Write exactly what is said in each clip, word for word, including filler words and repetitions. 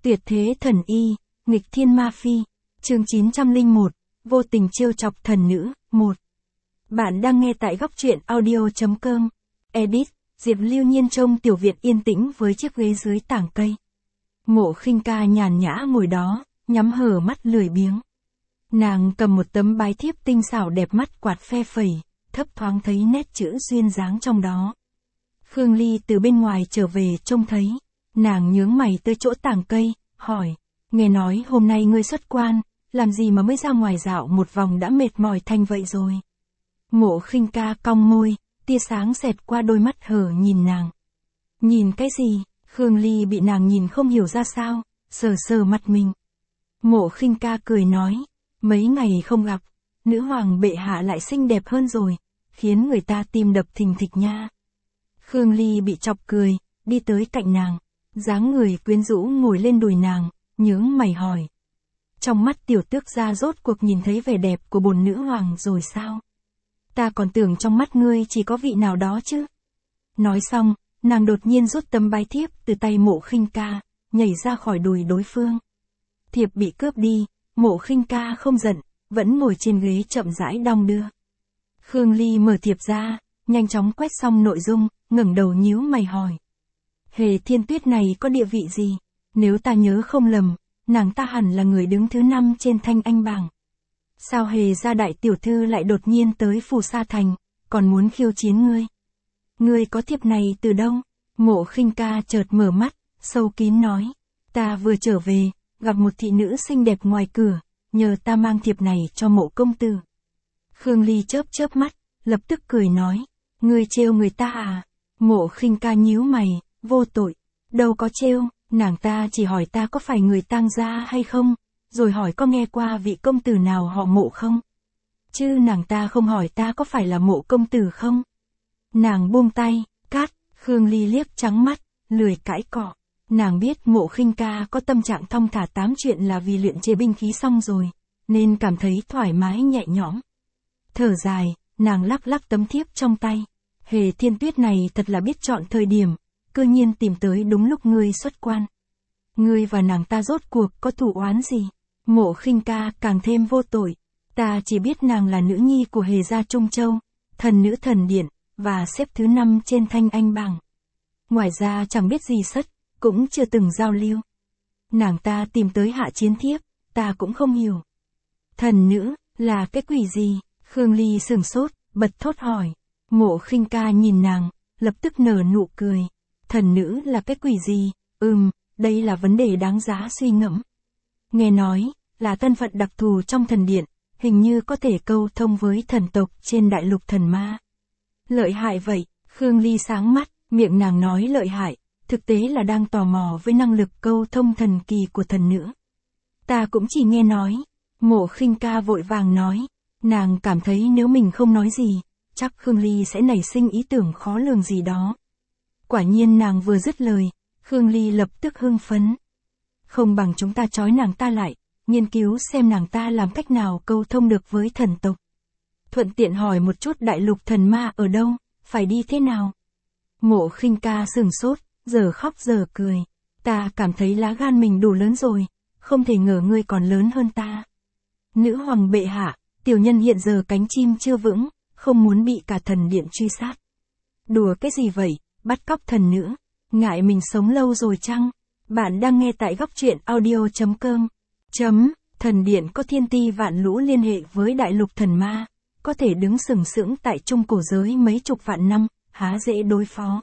Tuyệt thế thần y, nghịch thiên ma phi. Chương chín trăm lẻ một, vô tình trêu chọc thần nữ, một. Bạn đang nghe tại góc truyện audio chấm com. Edit, Diệp Lưu Nhiên trông tiểu viện yên tĩnh với chiếc ghế dưới tảng cây. Mộ Khinh Ca nhàn nhã ngồi đó, nhắm hờ mắt lười biếng. Nàng cầm một tấm bái thiếp tinh xảo đẹp mắt quạt phe phẩy, thấp thoáng thấy nét chữ duyên dáng trong đó. Khương Ly từ bên ngoài trở về trông thấy, nàng nhướng mày tới chỗ tảng cây, hỏi, nghe nói hôm nay ngươi xuất quan, làm gì mà mới ra ngoài dạo một vòng đã mệt mỏi thành vậy rồi. Mộ Khinh Ca cong môi, tia sáng xẹt qua đôi mắt hở nhìn nàng. Nhìn cái gì? Khương Ly bị nàng nhìn không hiểu ra sao, sờ sờ mặt mình. Mộ Khinh Ca cười nói, mấy ngày không gặp, nữ hoàng bệ hạ lại xinh đẹp hơn rồi, khiến người ta tim đập thình thịch nha. Khương Ly bị chọc cười, đi tới cạnh nàng, dáng người quyến rũ ngồi lên đùi nàng, nhướng mày hỏi. Trong mắt tiểu tước gia rốt cuộc nhìn thấy vẻ đẹp của bổn nữ hoàng rồi sao? Ta còn tưởng trong mắt ngươi chỉ có vị nào đó chứ. Nói xong, nàng đột nhiên rút tấm bái thiếp từ tay Mộ Khinh Ca, nhảy ra khỏi đùi đối phương. Thiệp bị cướp đi, Mộ Khinh Ca không giận, vẫn ngồi trên ghế chậm rãi đong đưa. Khương Ly mở thiệp ra, nhanh chóng quét xong nội dung, ngẩng đầu nhíu mày hỏi. Hề Thiên Tuyết này có địa vị gì? Nếu ta nhớ không lầm, nàng ta hẳn là người đứng thứ năm trên thanh anh bảng. Sao Hề gia đại tiểu thư lại đột nhiên tới Phù Sa Thành, còn muốn khiêu chiến ngươi? Ngươi có thiệp này từ đâu? Mộ Khinh Ca chợt mở mắt, sâu kín nói. Ta vừa trở về, gặp một thị nữ xinh đẹp ngoài cửa, nhờ ta mang thiệp này cho Mộ công tử. Khương Ly chớp chớp mắt, lập tức cười nói. Ngươi trêu người ta à? Mộ Khinh Ca nhíu mày, vô tội. Đâu có trêu, nàng ta chỉ hỏi ta có phải người Tang gia hay không, rồi hỏi có nghe qua vị công tử nào họ Mộ không. Chứ nàng ta không hỏi ta có phải là Mộ công tử không. Nàng buông tay, cát, Khương Ly liếc trắng mắt, lười cãi cọ. Nàng biết Mộ Khinh Ca có tâm trạng thong thả tám chuyện là vì luyện chế binh khí xong rồi, nên cảm thấy thoải mái nhẹ nhõm. Thở dài, nàng lắc lắc tấm thiếp trong tay. Hề Thiên Tuyết này thật là biết chọn thời điểm, cư nhiên tìm tới đúng lúc ngươi xuất quan. Ngươi và nàng ta rốt cuộc có thù oán gì? Mộ Khinh Ca càng thêm vô tội. Ta chỉ biết nàng là nữ nhi của Hề gia Trung Châu, thần nữ thần điện, và xếp thứ năm trên thanh anh bảng. Ngoài ra chẳng biết gì sất, cũng chưa từng giao lưu. Nàng ta tìm tới hạ chiến thiếp, ta cũng không hiểu. Thần nữ, là cái quỷ gì? Khương Ly sửng sốt, bật thốt hỏi. Mộ Khinh Ca nhìn nàng, lập tức nở nụ cười. Thần nữ là cái quỷ gì? Ừm, đây là vấn đề đáng giá suy ngẫm. Nghe nói, là thân phận đặc thù trong thần điện, hình như có thể câu thông với thần tộc trên đại lục thần ma. Lợi hại vậy, Khương Ly sáng mắt, miệng nàng nói lợi hại, thực tế là đang tò mò với năng lực câu thông thần kỳ của thần nữ. Ta cũng chỉ nghe nói. Mộ Khinh Ca vội vàng nói, nàng cảm thấy nếu mình không nói gì, chắc Khương Ly sẽ nảy sinh ý tưởng khó lường gì đó. Quả nhiên nàng vừa dứt lời, Khương Ly lập tức hưng phấn. Không bằng chúng ta trói nàng ta lại, nghiên cứu xem nàng ta làm cách nào câu thông được với thần tộc. Thuận tiện hỏi một chút đại lục thần ma ở đâu, phải đi thế nào. Mộ Khinh Ca sửng sốt, giờ khóc giờ cười. Ta cảm thấy lá gan mình đủ lớn rồi, không thể ngờ ngươi còn lớn hơn ta. Nữ hoàng bệ hạ, tiểu nhân hiện giờ cánh chim chưa vững, không muốn bị cả thần điện truy sát. Đùa cái gì vậy, bắt cóc thần nữ, ngại mình sống lâu rồi chăng? Bạn đang nghe tại góc truyện audio chấm com. Chấm, thần điện có thiên ti vạn lũ liên hệ với đại lục thần ma, có thể đứng sừng sững tại trung cổ giới mấy chục vạn năm, há dễ đối phó.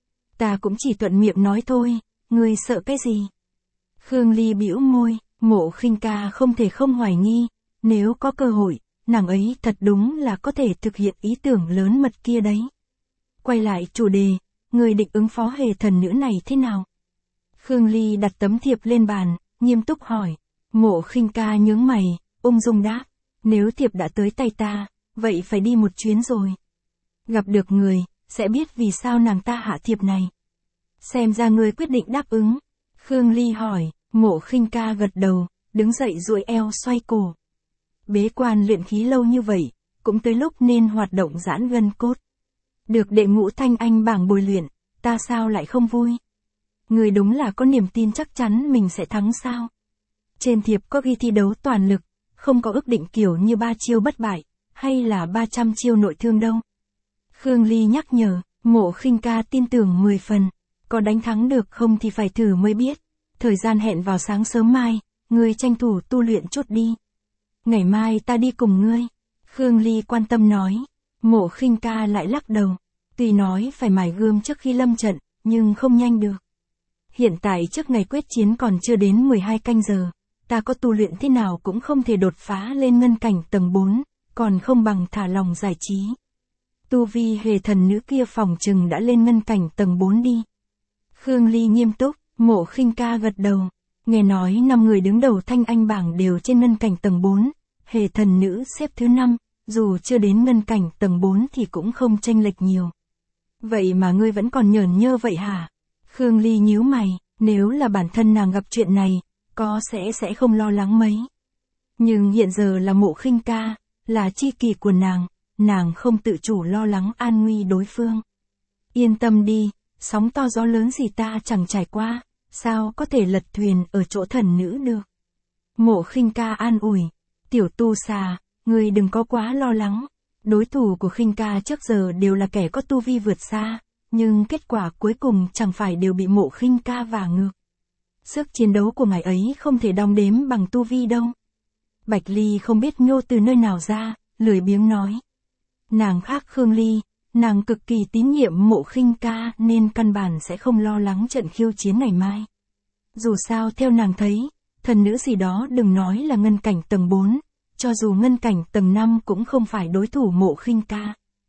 Ta cũng chỉ thuận miệng nói thôi, ngươi sợ cái gì? Khương Ly bĩu môi, Mộ Khinh Ca không thể không hoài nghi, nếu có cơ hội, nàng ấy thật đúng là có thể thực hiện ý tưởng lớn mật kia đấy. Quay lại chủ đề, người định ứng phó Hề thần nữ này thế nào? Khương Ly đặt tấm thiệp lên bàn, nghiêm túc hỏi. Mộ Khinh Ca nhướng mày, ung dung đáp. Nếu thiệp đã tới tay ta, vậy phải đi một chuyến rồi. Gặp được người, sẽ biết vì sao nàng ta hạ thiệp này. Xem ra ngươi quyết định đáp ứng. Khương Ly hỏi, Mộ Khinh Ca gật đầu, đứng dậy duỗi eo xoay cổ. Bế quan luyện khí lâu như vậy, cũng tới lúc nên hoạt động giãn gân cốt. Được đệ ngũ thanh anh bảng bồi luyện, ta sao lại không vui? Người đúng là có niềm tin chắc chắn mình sẽ thắng sao? Trên thiệp có ghi thi đấu toàn lực, không có ước định kiểu như ba chiêu bất bại, hay là ba trăm chiêu nội thương đâu. Khương Ly nhắc nhở, Mộ Khinh Ca tin tưởng mười phần, có đánh thắng được không thì phải thử mới biết. Thời gian hẹn vào sáng sớm mai, ngươi tranh thủ tu luyện chút đi. Ngày mai ta đi cùng ngươi. Khương Ly quan tâm nói. Mộ Khinh Ca lại lắc đầu. Tuy nói phải mài gươm trước khi lâm trận, nhưng không nhanh được. Hiện tại trước ngày quyết chiến còn chưa đến mười hai canh giờ, ta có tu luyện thế nào cũng không thể đột phá lên ngân cảnh tầng bốn, còn không bằng thả lòng giải trí. Tu vi hề thần nữ kia phòng chừng đã lên ngân cảnh tầng bốn đi. Khương Ly nghiêm túc, Mộ Khinh Ca gật đầu. Nghe nói năm người đứng đầu thanh anh bảng đều trên ngân cảnh tầng bốn, hề thần nữ xếp thứ năm, dù chưa đến ngân cảnh tầng bốn thì cũng không chênh lệch nhiều. Vậy mà ngươi vẫn còn nhởn nhơ vậy hả? Khương Ly nhíu mày, nếu là bản thân nàng gặp chuyện này, có sẽ sẽ không lo lắng mấy. Nhưng hiện giờ là Mộ Khinh Ca, là tri kỷ của nàng, nàng không tự chủ lo lắng an nguy đối phương. Yên tâm đi, sóng to gió lớn gì ta chẳng trải qua, sao có thể lật thuyền ở chỗ thần nữ được. Mộ Khinh Ca an ủi, tiểu tu xà, ngươi đừng có quá lo lắng. Đối thủ của Khinh Ca trước giờ đều là kẻ có tu vi vượt xa, nhưng kết quả cuối cùng chẳng phải đều bị Mộ Khinh Ca vả ngược. Sức chiến đấu của ngài ấy không thể đong đếm bằng tu vi đâu. Bạch Ly không biết nhô từ nơi nào ra, lười biếng nói. Nàng khác Khương Ly, nàng cực kỳ tín nhiệm Mộ Khinh Ca nên căn bản sẽ không lo lắng trận khiêu chiến ngày mai. Dù sao theo nàng thấy, thần nữ gì đó đừng nói là ngân cảnh tầng bốn, cho dù ngân cảnh tầng năm cũng không phải đối thủ Mộ Khinh Ca.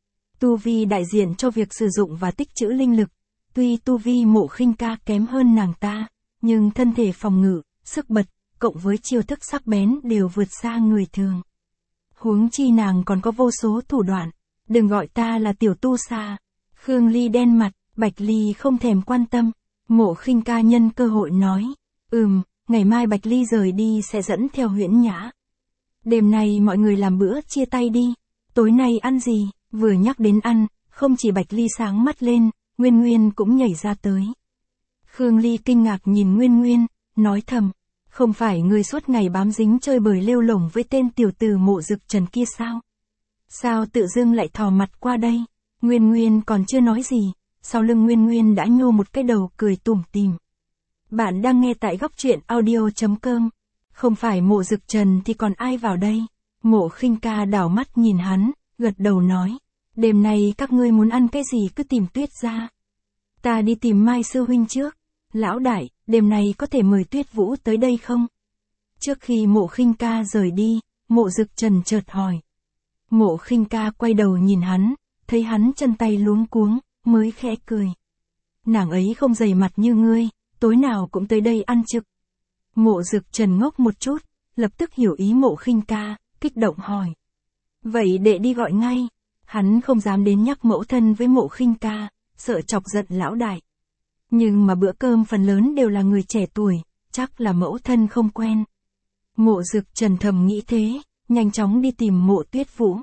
Tu vi đại diện cho việc sử dụng và tích trữ linh lực, tuy tu vi Mộ Khinh Ca kém hơn nàng ta, nhưng thân thể phòng ngự, sức bật, cộng với chiêu thức sắc bén đều vượt xa người thường. Huống chi nàng còn có vô số thủ đoạn, đừng gọi ta là tiểu tu xà. Khương Ly đen mặt, Bạch Ly không thèm quan tâm. Mộ Khinh Ca nhân cơ hội nói, ừm, ngày mai Bạch Ly rời đi sẽ dẫn theo Huyễn Nhã. Đêm nay mọi người làm bữa chia tay đi, tối nay ăn gì? Vừa nhắc đến ăn, không chỉ Bạch Ly sáng mắt lên, Nguyên Nguyên cũng nhảy ra tới. Khương Ly kinh ngạc nhìn Nguyên Nguyên, nói thầm, không phải người suốt ngày bám dính chơi bời lêu lổng với tên tiểu tử Mộ Dực Trần kia sao? Sao tự dưng lại thò mặt qua đây? Nguyên Nguyên còn chưa nói gì, sau lưng Nguyên Nguyên đã nhô một cái đầu cười tủm tỉm. Bạn đang nghe tại góc truyện audio chấm com. Không phải Mộ Dực Trần thì còn ai vào đây? Mộ Khinh Ca đảo mắt nhìn hắn, gật đầu nói, đêm nay các ngươi muốn ăn cái gì cứ tìm Tuyết ra. Ta đi tìm Mai sư huynh trước. Lão đại, đêm nay có thể mời Tuyết Vũ tới đây không? Trước khi Mộ Khinh Ca rời đi, Mộ Dực Trần chợt hỏi. Mộ Khinh Ca quay đầu nhìn hắn, thấy hắn chân tay luống cuống, mới khẽ cười. Nàng ấy không dày mặt như ngươi, tối nào cũng tới đây ăn trực. Mộ Dực Trần ngốc một chút, lập tức hiểu ý Mộ Khinh Ca, kích động hỏi. Vậy đệ đi gọi ngay. Hắn không dám đến nhắc mẫu thân với Mộ Khinh Ca, sợ chọc giận lão đại. Nhưng mà bữa cơm phần lớn đều là người trẻ tuổi, chắc là mẫu thân không quen. Mộ Dực Trần thầm nghĩ thế, nhanh chóng đi tìm Mộ Tuyết Vũ.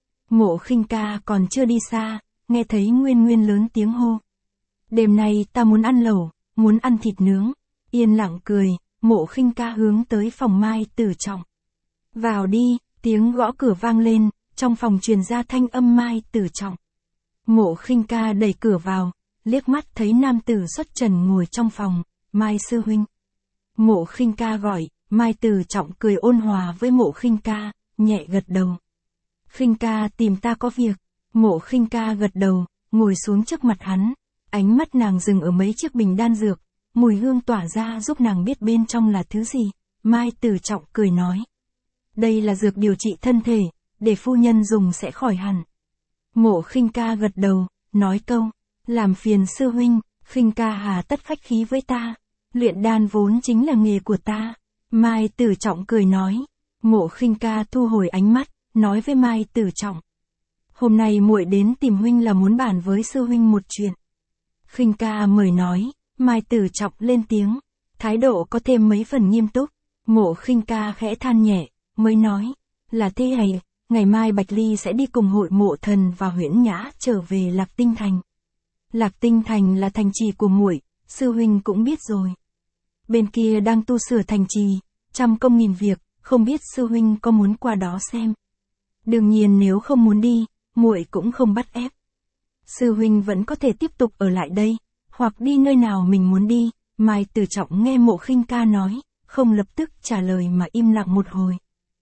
Mộ Khinh Ca còn chưa đi xa, nghe thấy Nguyên Nguyên lớn tiếng hô. Đêm nay ta muốn ăn lẩu, muốn ăn thịt nướng. Yên lặng cười, Mộ Khinh Ca hướng tới phòng Mai Tử Trọng. Vào đi, tiếng gõ cửa vang lên, trong phòng truyền ra thanh âm Mai Tử Trọng. Mộ Khinh Ca đẩy cửa vào, liếc mắt thấy nam tử xuất trần ngồi trong phòng, Mai sư huynh. Mộ Khinh Ca gọi, Mai Tử Trọng cười ôn hòa với Mộ Khinh Ca, nhẹ gật đầu. Khinh Ca tìm ta có việc. Mộ Khinh Ca gật đầu, ngồi xuống trước mặt hắn, ánh mắt nàng dừng ở mấy chiếc bình đan dược, mùi hương tỏa ra giúp nàng biết bên trong là thứ gì. Mai Tử Trọng cười nói. Đây là dược điều trị thân thể, để phu nhân dùng sẽ khỏi hẳn. Mộ Khinh Ca gật đầu, nói câu, làm phiền sư huynh. Khinh Ca hà tất khách khí với ta, luyện đan vốn chính là nghề của ta. Mai Tử Trọng cười nói. Mộ Khinh Ca thu hồi ánh mắt, nói với Mai Tử Trọng. Hôm nay muội đến tìm huynh là muốn bàn với sư huynh một chuyện. Khinh Ca mời nói, Mai Tử Trọng lên tiếng, thái độ có thêm mấy phần nghiêm túc. Mộ Khinh Ca khẽ than nhẹ, mới nói, là thế này, ngày mai Bạch Ly sẽ đi cùng hội Mộ Thần và Huyễn Nhã trở về Lạc Tinh Thành. Lạc Tinh Thành là thành trì của muội, sư huynh cũng biết rồi. Bên kia đang tu sửa thành trì, trăm công nghìn việc, không biết sư huynh có muốn qua đó xem. Đương nhiên nếu không muốn đi, muội cũng không bắt ép. Sư huynh vẫn có thể tiếp tục ở lại đây, hoặc đi nơi nào mình muốn đi. Mai Tử Trọng nghe Mộ Khinh Ca nói, không lập tức trả lời mà im lặng một hồi.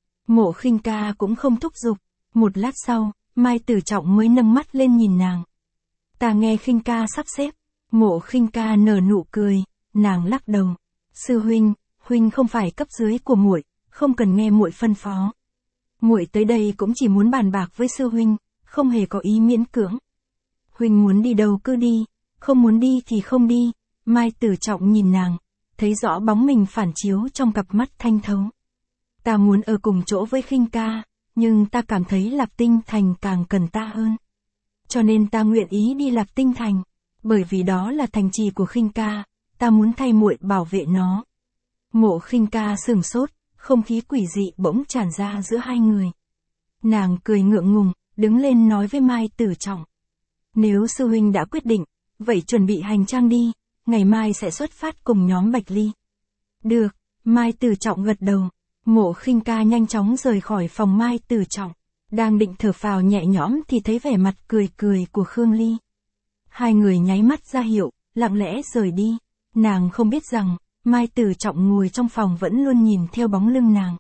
Mộ Khinh Ca cũng không thúc giục, một lát sau, Mai Tử Trọng mới nâng mắt lên nhìn nàng. Ta nghe Khinh Ca sắp xếp. Mộ Khinh Ca nở nụ cười, nàng lắc đầu. Sư huynh, huynh không phải cấp dưới của muội, không cần nghe muội phân phó. Muội tới đây cũng chỉ muốn bàn bạc với sư huynh, không hề có ý miễn cưỡng. Huynh muốn đi đâu cứ đi, không muốn đi thì không đi. Mai Tử Trọng nhìn nàng, thấy rõ bóng mình phản chiếu trong cặp mắt thanh thấu. Ta muốn ở cùng chỗ với Khinh Ca, nhưng ta cảm thấy Lạc Tinh Thành càng cần ta hơn. Cho nên ta nguyện ý đi Lạc Tinh Thành, bởi vì đó là thành trì của Khinh Ca, ta muốn thay muội bảo vệ nó. Mộ Khinh Ca sửng sốt, không khí quỷ dị bỗng tràn ra giữa hai người. Nàng cười ngượng ngùng, đứng lên nói với Mai Tử Trọng. Nếu sư huynh đã quyết định, vậy chuẩn bị hành trang đi, ngày mai sẽ xuất phát cùng nhóm Bạch Ly. Được, Mai Tử Trọng gật đầu. Mộ Khinh Ca nhanh chóng rời khỏi phòng Mai Tử Trọng. Đang định thở phào nhẹ nhõm thì thấy vẻ mặt cười cười của Khương Ly. Hai người nháy mắt ra hiệu, lặng lẽ rời đi. Nàng không biết rằng, Mai Tử Trọng ngồi trong phòng vẫn luôn nhìn theo bóng lưng nàng.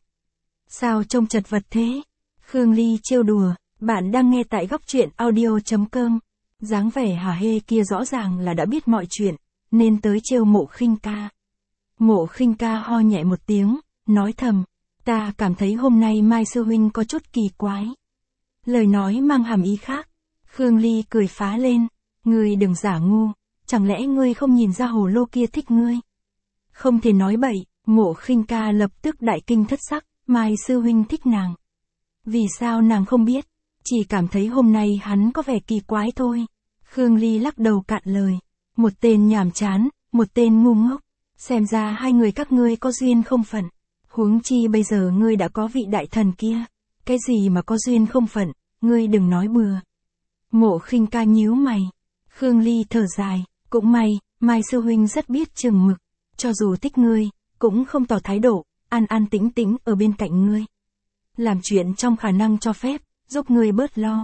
Sao trông chật vật thế? Khương Ly trêu đùa, bạn đang nghe tại góc truyện audio chấm com. Dáng vẻ hả hê kia rõ ràng là đã biết mọi chuyện, nên tới trêu Mộ Khinh Ca. Mộ Khinh Ca ho nhẹ một tiếng, nói thầm, ta cảm thấy hôm nay Mai sư huynh có chút kỳ quái. Lời nói mang hàm ý khác. Khương Ly cười phá lên, ngươi đừng giả ngu, chẳng lẽ ngươi không nhìn ra hồ lô kia thích ngươi? Không thể nói bậy. Mộ Khinh Ca lập tức đại kinh thất sắc, Mai sư huynh thích nàng. Vì sao nàng không biết? Chỉ cảm thấy hôm nay hắn có vẻ kỳ quái thôi. Khương Ly lắc đầu cạn lời. Một tên nhàm chán, một tên ngu ngốc. Xem ra hai người các ngươi có duyên không phận. Huống chi bây giờ ngươi đã có vị đại thần kia. Cái gì mà có duyên không phận, ngươi đừng nói bừa. Mộ Khinh Ca nhíu mày. Khương Ly thở dài, cũng may, Mai sư huynh rất biết chừng mực. Cho dù thích ngươi, cũng không tỏ thái độ, an an tĩnh tĩnh ở bên cạnh ngươi. Làm chuyện trong khả năng cho phép, giúp ngươi bớt lo.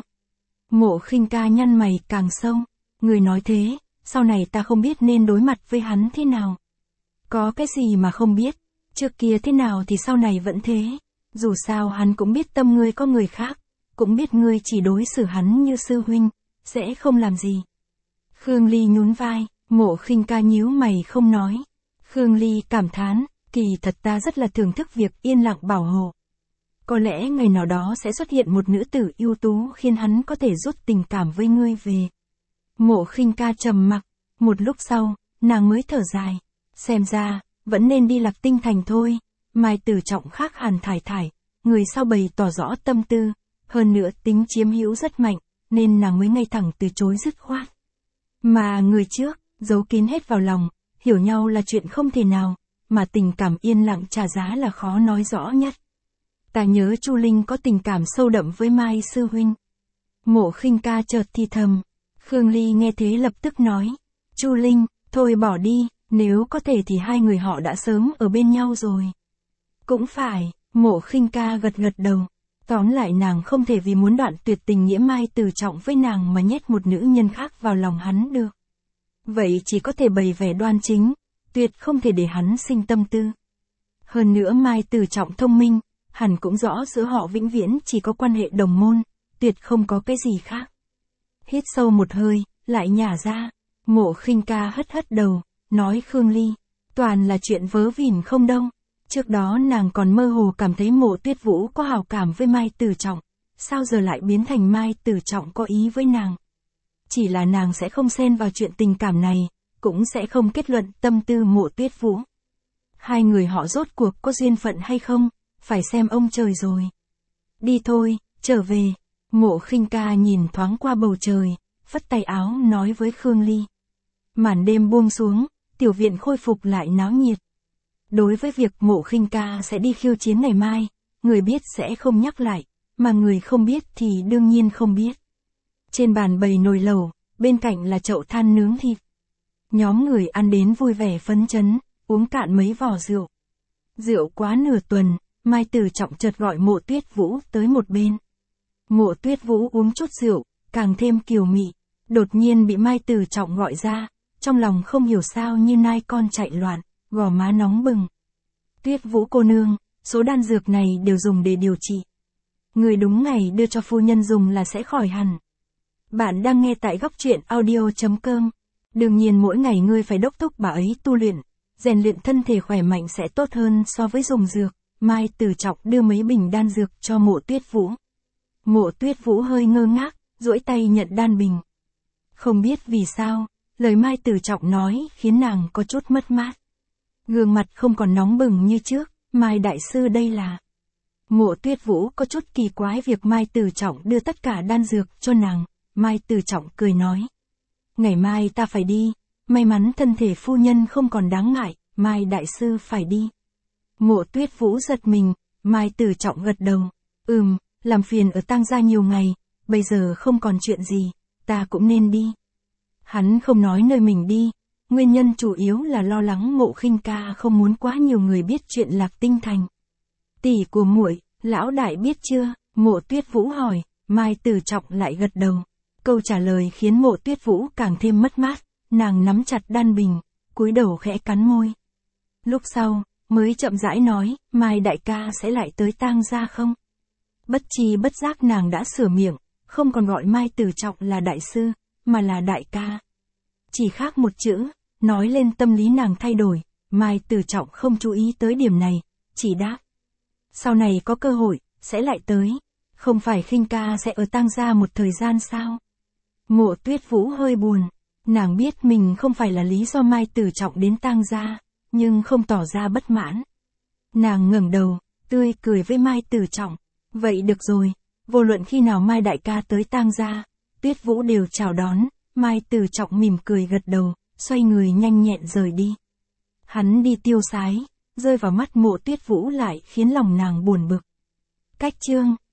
Mộ Khinh Ca nhăn mày càng sâu. Ngươi nói thế, sau này ta không biết nên đối mặt với hắn thế nào. Có cái gì mà không biết, trước kia thế nào thì sau này vẫn thế. Dù sao hắn cũng biết tâm ngươi có người khác, cũng biết ngươi chỉ đối xử hắn như sư huynh, sẽ không làm gì. Khương Ly nhún vai, Mộ Khinh Ca nhíu mày không nói. Khương Ly cảm thán, kỳ thật ta rất là thưởng thức việc yên lặng bảo hộ. Có lẽ ngày nào đó sẽ xuất hiện một nữ tử ưu tú khiến hắn có thể rút tình cảm với ngươi về. Mộ Khinh Ca trầm mặc, một lúc sau, nàng mới thở dài. Xem ra, vẫn nên đi Lạc Tinh Thành thôi. Mai Tử Trọng khác hẳn thải thải, người sau bày tỏ rõ tâm tư, hơn nữa tính chiếm hữu rất mạnh, nên nàng mới ngay thẳng từ chối dứt khoát. Mà người trước, giấu kín hết vào lòng, hiểu nhau là chuyện không thể nào, mà tình cảm yên lặng trả giá là khó nói rõ nhất. Ta nhớ Chu Linh có tình cảm sâu đậm với Mai sư huynh. Mộ Khinh Ca chợt thì thầm. Khương Ly nghe thế lập tức nói. Chu Linh, thôi bỏ đi, nếu có thể thì hai người họ đã sớm ở bên nhau rồi. Cũng phải, Mộ Khinh Ca gật gật đầu. Tóm lại nàng không thể vì muốn đoạn tuyệt tình nghĩa Mai Tử Trọng với nàng mà nhét một nữ nhân khác vào lòng hắn được. Vậy chỉ có thể bày vẻ đoan chính, tuyệt không thể để hắn sinh tâm tư. Hơn nữa Mai Tử Trọng thông minh, hẳn cũng rõ giữa họ vĩnh viễn chỉ có quan hệ đồng môn, tuyệt không có cái gì khác. Hít sâu một hơi, lại nhả ra. Mộ Khinh Ca hất hất đầu, nói Khương Ly, toàn là chuyện vớ vẩn không đâu. Trước đó nàng còn mơ hồ cảm thấy Mộ Tuyết Vũ có hảo cảm với Mai Tử Trọng, sao giờ lại biến thành Mai Tử Trọng có ý với nàng. Chỉ là nàng sẽ không xen vào chuyện tình cảm này, cũng sẽ không kết luận tâm tư Mộ Tuyết Vũ. Hai người họ rốt cuộc có duyên phận hay không, phải xem ông trời rồi. Đi thôi, trở về. Mộ Khinh Ca nhìn thoáng qua bầu trời, phất tay áo nói với Khương Ly. Màn đêm buông xuống, tiểu viện khôi phục lại náo nhiệt. Đối với việc Mộ Khinh Ca sẽ đi khiêu chiến ngày mai, người biết sẽ không nhắc lại, mà người không biết thì đương nhiên không biết. Trên bàn bày nồi lẩu, bên cạnh là chậu than nướng thịt. Nhóm người ăn đến vui vẻ phấn chấn, uống cạn mấy vò rượu. Rượu quá nửa tuần, Mai Tử Trọng chợt gọi Mộ Tuyết Vũ tới một bên. Mộ Tuyết Vũ uống chút rượu, càng thêm kiều mị, đột nhiên bị Mai Tử Trọng gọi ra, trong lòng không hiểu sao như nai con chạy loạn, gò má nóng bừng. Tuyết Vũ cô nương, số đan dược này đều dùng để điều trị. Người đúng ngày đưa cho phu nhân dùng là sẽ khỏi hẳn. Bạn đang nghe tại góc truyện audio chấm com. Đương nhiên mỗi ngày ngươi phải đốc thúc bà ấy tu luyện, rèn luyện thân thể khỏe mạnh sẽ tốt hơn so với dùng dược. Mai Tử Trọng đưa mấy bình đan dược cho Mộ Tuyết Vũ. Mộ Tuyết Vũ hơi ngơ ngác, duỗi tay nhận đan bình. Không biết vì sao, lời Mai Tử Trọng nói khiến nàng có chút mất mát. Gương mặt không còn nóng bừng như trước, Mai đại sư đây là... Mộ Tuyết Vũ có chút kỳ quái việc Mai Tử Trọng đưa tất cả đan dược cho nàng. Mai Tử Trọng cười nói. Ngày mai ta phải đi, may mắn thân thể phu nhân không còn đáng ngại, Mai đại sư phải đi. Mộ Tuyết Vũ giật mình, Mai Tử Trọng gật đầu. Ừm, làm phiền ở Tang gia nhiều ngày, bây giờ không còn chuyện gì, ta cũng nên đi. Hắn không nói nơi mình đi, nguyên nhân chủ yếu là lo lắng Mộ Khinh Ca không muốn quá nhiều người biết chuyện Lạc Tinh Thành. Tỷ của muội, lão đại biết chưa? Mộ Tuyết Vũ hỏi, Mai Tử Trọng lại gật đầu. Câu trả lời khiến Mộ Tuyết Vũ càng thêm mất mát, nàng nắm chặt đan bình, cúi đầu khẽ cắn môi. Lúc sau, mới chậm rãi nói, Mai đại ca sẽ lại tới Tang gia không? Bất chi bất giác nàng đã sửa miệng, không còn gọi Mai Tử Trọng là đại sư, mà là đại ca. Chỉ khác một chữ, nói lên tâm lý nàng thay đổi, Mai Tử Trọng không chú ý tới điểm này, chỉ đáp. Sau này có cơ hội, sẽ lại tới, không phải Khinh Ca sẽ ở Tang gia một thời gian sao? Mộ Tuyết Vũ hơi buồn, nàng biết mình không phải là lý do Mai Tử Trọng đến Tang gia, nhưng không tỏ ra bất mãn. Nàng ngẩng đầu, tươi cười với Mai Tử Trọng, vậy được rồi, vô luận khi nào Mai đại ca tới Tang gia, Tuyết Vũ đều chào đón. Mai Tử Trọng mỉm cười gật đầu, xoay người nhanh nhẹn rời đi. Hắn đi tiêu sái, rơi vào mắt Mộ Tuyết Vũ lại khiến lòng nàng buồn bực. Cách chương